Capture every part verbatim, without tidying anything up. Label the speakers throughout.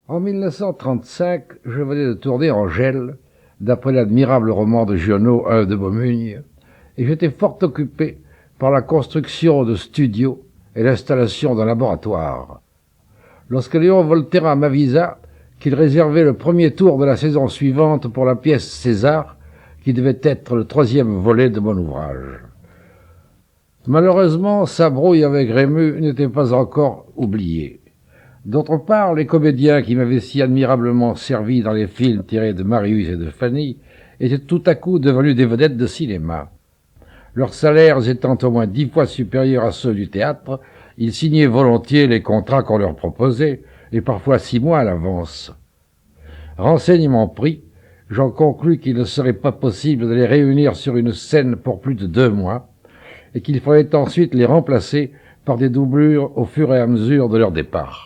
Speaker 1: En mille neuf cent trente-cinq, je venais de tourner Angèle, d'après l'admirable roman de Giono, Un de Beaumugne, et j'étais fort occupé par la construction de studios et l'installation d'un laboratoire. Lorsque Léon Volterra m'avisa qu'il réservait le premier tour de la saison suivante pour la pièce César, qui devait être le troisième volet de mon ouvrage. Malheureusement, sa brouille avec Rému n'était pas encore oubliée. D'autre part, les comédiens qui m'avaient si admirablement servi dans les films tirés de Marius et de Fanny étaient tout à coup devenus des vedettes de cinéma. Leurs salaires étant au moins dix fois supérieurs à ceux du théâtre, ils signaient volontiers les contrats qu'on leur proposait, et parfois six mois à l'avance. Renseignement pris, j'en conclus qu'il ne serait pas possible de les réunir sur une scène pour plus de deux mois, et qu'il fallait ensuite les remplacer par des doublures au fur et à mesure de leur départ.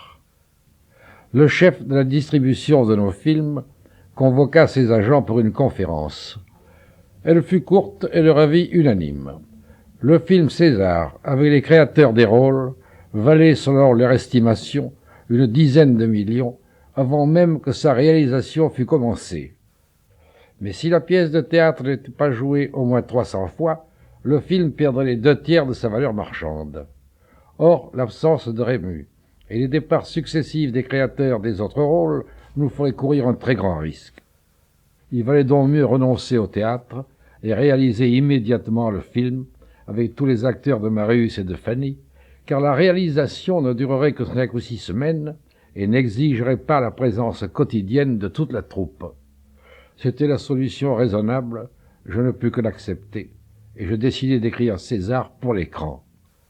Speaker 1: Le chef de la distribution de nos films convoqua ses agents pour une conférence. Elle fut courte et leur avis unanime. Le film César, avec les créateurs des rôles, valait, selon leur estimation, une dizaine de millions, avant même que sa réalisation fût commencée. Mais si la pièce de théâtre n'était pas jouée au moins trois cents fois, le film perdrait les deux tiers de sa valeur marchande. Or, l'absence de Rému et les départs successifs des créateurs des autres rôles nous feraient courir un très grand risque. Il valait donc mieux renoncer au théâtre et réaliser immédiatement le film avec tous les acteurs de Marius et de Fanny, car la réalisation ne durerait que cinq ou six semaines et n'exigerait pas la présence quotidienne de toute la troupe. C'était la solution raisonnable, je ne pus que l'accepter, et je décidai d'écrire César pour l'écran.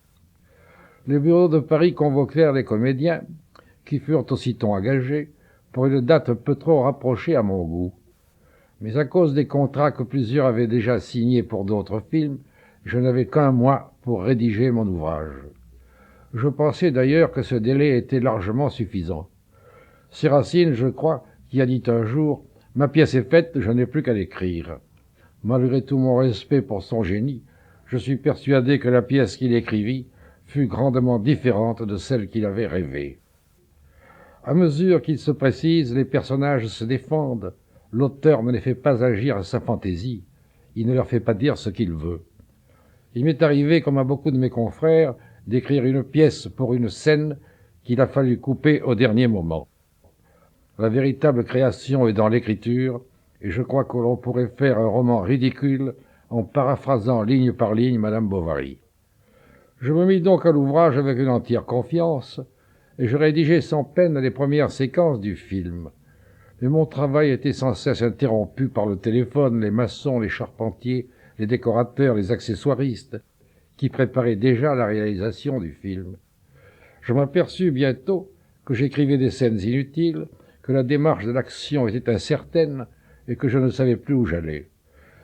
Speaker 1: Les bureaux de Paris convoquèrent les comédiens, qui furent aussitôt engagés, pour une date un peu trop rapprochée à mon goût. Mais à cause des contrats que plusieurs avaient déjà signés pour d'autres films, je n'avais qu'un mois pour rédiger mon ouvrage. Je pensais d'ailleurs que ce délai était largement suffisant. C'est Racine, je crois, qui a dit un jour « Ma pièce est faite, je n'ai plus qu'à l'écrire ». Malgré tout mon respect pour son génie, je suis persuadé que la pièce qu'il écrivit fut grandement différente de celle qu'il avait rêvée. À mesure qu'il se précise, les personnages se défendent. L'auteur ne les fait pas agir à sa fantaisie. Il ne leur fait pas dire ce qu'il veut. Il m'est arrivé, comme à beaucoup de mes confrères, d'écrire une pièce pour une scène qu'il a fallu couper au dernier moment. La véritable création est dans l'écriture, et je crois que l'on pourrait faire un roman ridicule en paraphrasant ligne par ligne Madame Bovary. Je me mis donc à l'ouvrage avec une entière confiance, et je rédigeai sans peine les premières séquences du film. Mais mon travail était sans cesse interrompu par le téléphone, les maçons, les charpentiers, les décorateurs, les accessoiristes, qui préparaient déjà la réalisation du film. Je m'aperçus bientôt que j'écrivais des scènes inutiles, que la démarche de l'action était incertaine, et que je ne savais plus où j'allais.